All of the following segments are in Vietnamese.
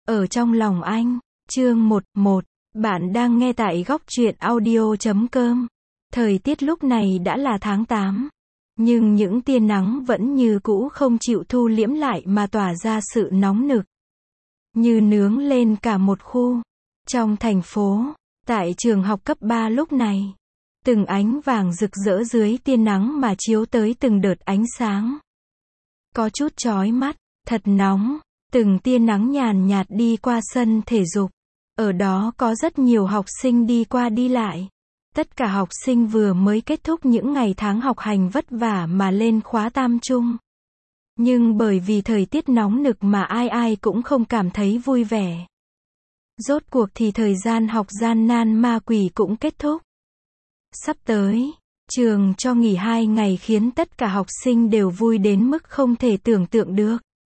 Ở trong lòng anh. Chương 11. Bạn đang nghe tại góc truyện audio.com. Thời tiết lúc này đã là tháng 8. Nhưng những tia nắng vẫn như cũ không chịu thu liễm lại mà tỏa ra sự nóng nực. Như nướng lên cả một khu. Trong thành phố, tại trường học cấp 3 lúc này, từng ánh vàng rực rỡ dưới tia nắng mà chiếu tới từng đợt ánh sáng. Có chút chói mắt, thật nóng, từng tia nắng nhàn nhạt đi qua sân thể dục. Ở đó có rất nhiều học sinh đi qua đi lại. Tất cả học sinh vừa mới kết thúc những ngày tháng học hành vất vả mà lên khóa tam trung. Nhưng bởi vì thời tiết nóng nực mà ai ai cũng không cảm thấy vui vẻ. Rốt cuộc thì thời gian học gian nan ma quỷ cũng kết thúc. Sắp tới, trường cho nghỉ 2 ngày khiến tất cả học sinh đều vui đến mức không thể tưởng tượng được.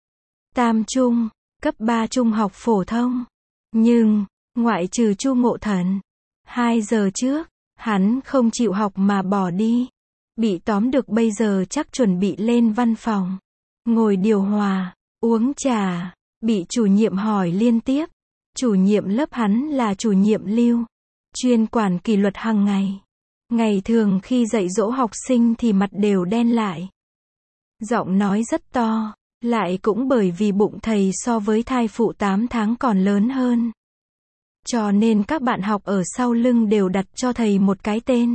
Tam trung, cấp 3 trung học phổ thông. Nhưng, ngoại trừ Chu Ngộ Thần, 2 giờ trước, hắn không chịu học mà bỏ đi. Bị tóm được bây giờ chắc chuẩn bị lên văn phòng. Ngồi điều hòa, uống trà, bị chủ nhiệm hỏi liên tiếp. Chủ nhiệm lớp hắn là chủ nhiệm Lưu, chuyên quản kỷ luật hàng ngày. Ngày thường khi dạy dỗ học sinh thì mặt đều đen lại. Giọng nói rất to, lại cũng bởi vì bụng thầy so với thai phụ 8 tháng còn lớn hơn. Cho nên các bạn học ở sau lưng đều đặt cho thầy một cái tên.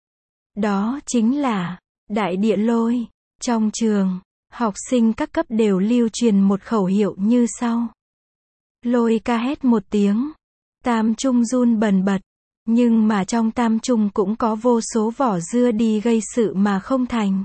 Đó chính là Đại Địa Lôi. Trong trường, học sinh các cấp đều lưu truyền một khẩu hiệu như sau. Lôi ca hét một tiếng, tam trung run bần bật. Nhưng mà trong tam trung cũng có vô số vỏ dưa đi gây sự mà không thành.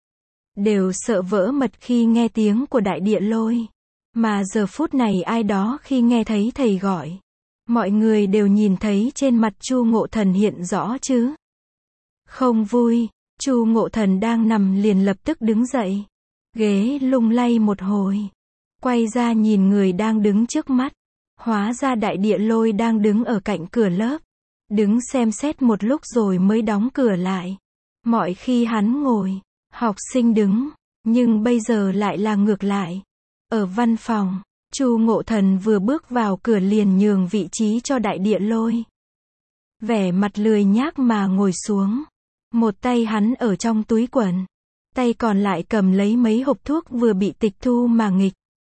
Đều sợ vỡ mật khi nghe tiếng của Đại Địa Lôi. Mà giờ phút này ai đó khi nghe thấy thầy gọi, mọi người đều nhìn thấy trên mặt Chu Ngộ Thần hiện rõ chứ. Không vui, Chu Ngộ Thần đang nằm liền lập tức đứng dậy. Ghế lung lay một hồi. Quay ra nhìn người đang đứng trước mắt. Hóa ra Đại Địa Lôi đang đứng ở cạnh cửa lớp. Đứng xem xét một lúc rồi mới đóng cửa lại. Mọi khi hắn ngồi, học sinh đứng, nhưng bây giờ lại là ngược lại. Ở văn phòng, Chu Ngộ Thần vừa bước vào cửa liền nhường vị trí cho Đại Địa Lôi. Vẻ mặt lười nhác mà ngồi xuống. Một tay hắn ở trong túi quần, tay còn lại cầm lấy mấy hộp thuốc vừa bị tịch thu mà nghịch.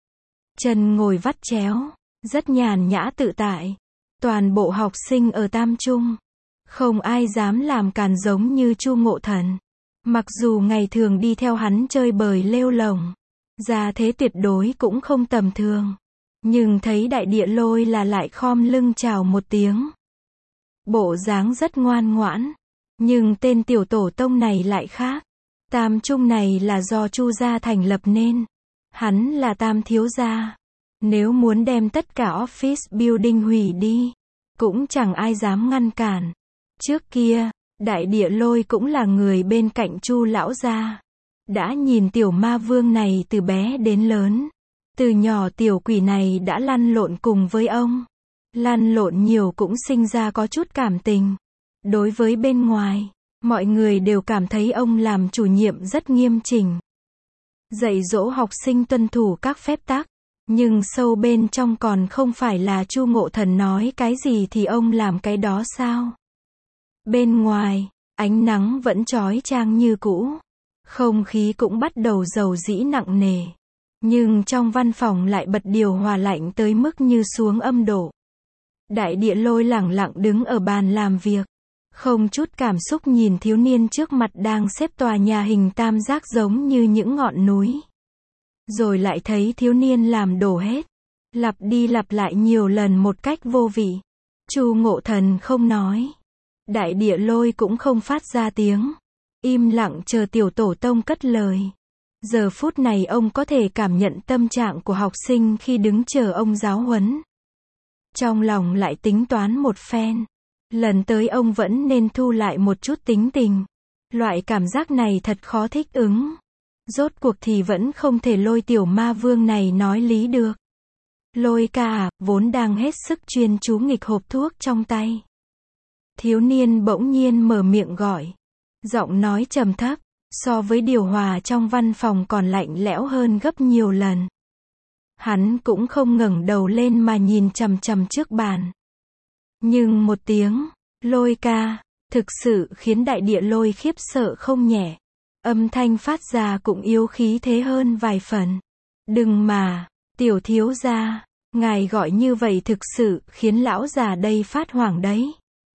Chân ngồi vắt chéo, rất nhàn nhã tự tại. Toàn bộ học sinh ở tam trung, không ai dám làm càn giống như Chu Ngộ Thần. Mặc dù ngày thường đi theo hắn chơi bời lêu lổng, gia thế tuyệt đối cũng không tầm thường. Nhưng thấy Đại Địa Lôi là lại khom lưng chào một tiếng. Bộ dáng rất ngoan ngoãn. Nhưng tên tiểu tổ tông này lại khác. Tam trung này là do Chu gia thành lập nên. Hắn là tam thiếu gia. Nếu muốn đem tất cả office building hủy đi, cũng chẳng ai dám ngăn cản. Trước kia, Đại Địa Lôi cũng là người bên cạnh Chu lão gia. Đã nhìn tiểu ma vương này từ bé đến lớn. Từ nhỏ tiểu quỷ này đã lăn lộn cùng với ông. Lăn lộn nhiều cũng sinh ra có chút cảm tình. Đối với bên ngoài, mọi người đều cảm thấy ông làm chủ nhiệm rất nghiêm chỉnh. Dạy dỗ học sinh tuân thủ các phép tắc. Nhưng sâu bên trong còn không phải là Chu Ngộ Thần nói cái gì thì ông làm cái đó sao? Bên ngoài, ánh nắng vẫn chói chang như cũ. Không khí cũng bắt đầu dầu dĩ nặng nề. Nhưng trong văn phòng lại bật điều hòa lạnh tới mức như xuống âm độ. Đại Địa Lôi lẳng lặng đứng ở bàn làm việc. Không chút cảm xúc nhìn thiếu niên trước mặt đang xếp tòa nhà hình tam giác giống như những ngọn núi. Rồi lại thấy thiếu niên làm đổ hết. Lặp đi lặp lại nhiều lần một cách vô vị. Chu Ngộ Thần không nói. Đại Địa Lôi cũng không phát ra tiếng. Im lặng chờ tiểu tổ tông cất lời. Giờ phút này ông có thể cảm nhận tâm trạng của học sinh khi đứng chờ ông giáo huấn. Trong lòng lại tính toán một phen. Lần tới ông vẫn nên thu lại một chút tính tình. Loại cảm giác này thật khó thích ứng. Rốt cuộc thì vẫn không thể lôi tiểu ma vương này nói lý được. Lôi ca à, vốn đang hết sức chuyên chú nghịch hộp thuốc trong tay. Thiếu niên bỗng nhiên mở miệng gọi. Giọng nói trầm thấp, so với điều hòa trong văn phòng còn lạnh lẽo hơn gấp nhiều lần. Hắn cũng không ngẩng đầu lên mà nhìn chằm chằm trước bàn. Nhưng một tiếng, Lôi ca, thực sự khiến đại địa lôi khiếp sợ không nhẹ. Âm thanh phát ra cũng yếu khí thế hơn vài phần. Đừng mà, tiểu thiếu gia, ngài gọi như vậy thực sự khiến lão già đây phát hoảng đấy.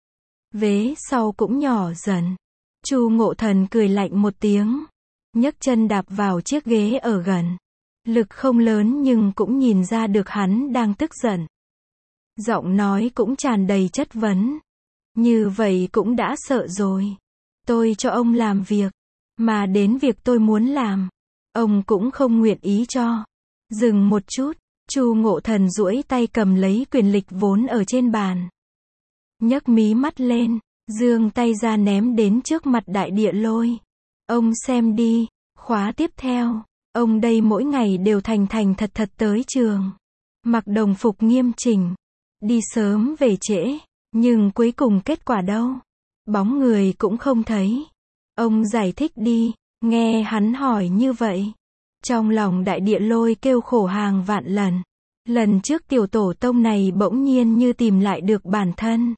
Vế sau cũng nhỏ dần. Chu Ngộ Thần cười lạnh một tiếng, nhấc chân đạp vào chiếc ghế ở gần. Lực không lớn nhưng cũng nhìn ra được hắn đang tức giận. Giọng nói cũng tràn đầy chất vấn. Như vậy cũng đã sợ rồi. Tôi cho ông làm việc, mà đến việc tôi muốn làm, ông cũng không nguyện ý cho. Dừng một chút, Chu Ngộ Thần duỗi tay cầm lấy quyển lịch vốn ở trên bàn. Nhấc mí mắt lên, giương tay ra ném đến trước mặt đại địa lôi. Ông xem đi, khóa tiếp theo, ông đây mỗi ngày đều thành thành thật thật tới trường. Mặc đồng phục nghiêm chỉnh, đi sớm về trễ, nhưng cuối cùng kết quả đâu? Bóng người cũng không thấy. Ông giải thích đi, nghe hắn hỏi như vậy. Trong lòng đại địa lôi kêu khổ hàng vạn lần. Lần trước tiểu tổ tông này bỗng nhiên như tìm lại được bản thân.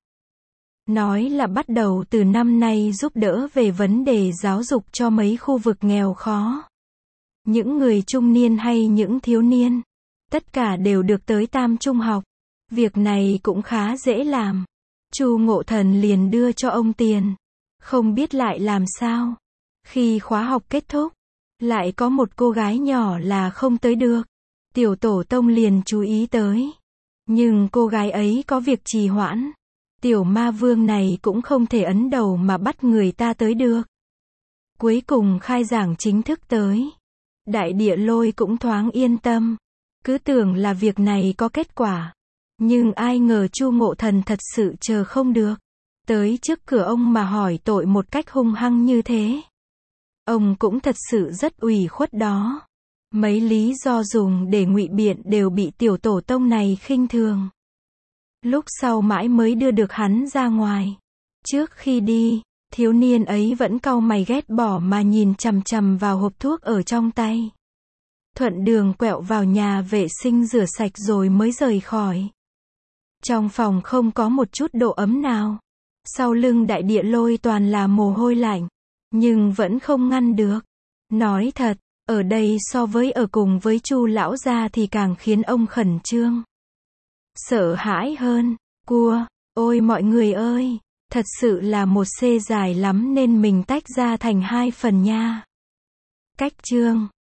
Nói là bắt đầu từ năm nay giúp đỡ về vấn đề giáo dục cho mấy khu vực nghèo khó. Những người trung niên hay những thiếu niên, tất cả đều được tới tam trung học. Việc này cũng khá dễ làm. Chu Ngộ Thần liền đưa cho ông tiền. Không biết lại làm sao. Khi khóa học kết thúc, lại có một cô gái nhỏ là không tới được. Tiểu tổ tông liền chú ý tới. Nhưng cô gái ấy có việc trì hoãn. Tiểu ma vương này cũng không thể ấn đầu mà bắt người ta tới được. Cuối cùng khai giảng chính thức tới. Đại địa lôi cũng thoáng yên tâm. Cứ tưởng là việc này có kết quả. Nhưng ai ngờ Chu Ngộ Thần thật sự chờ không được. Tới trước cửa ông mà hỏi tội một cách hung hăng như thế. Ông cũng thật sự rất ủy khuất đó. Mấy lý do dùng để ngụy biện đều bị tiểu tổ tông này khinh thường. Lúc sau mãi mới đưa được hắn ra ngoài. Trước khi đi, thiếu niên ấy vẫn cau mày ghét bỏ mà nhìn chằm chằm vào hộp thuốc ở trong tay. Thuận đường quẹo vào nhà vệ sinh rửa sạch rồi mới rời khỏi. Trong phòng không có một chút độ ấm nào. Sau lưng đại địa lôi toàn là mồ hôi lạnh. Nhưng vẫn không ngăn được. Nói thật, ở đây so với ở cùng với Chu lão gia thì càng khiến ông khẩn trương. Sợ hãi hơn. Cua, ôi mọi người ơi, thật sự là một C dài lắm nên mình tách ra thành 2 phần nha. Cách chương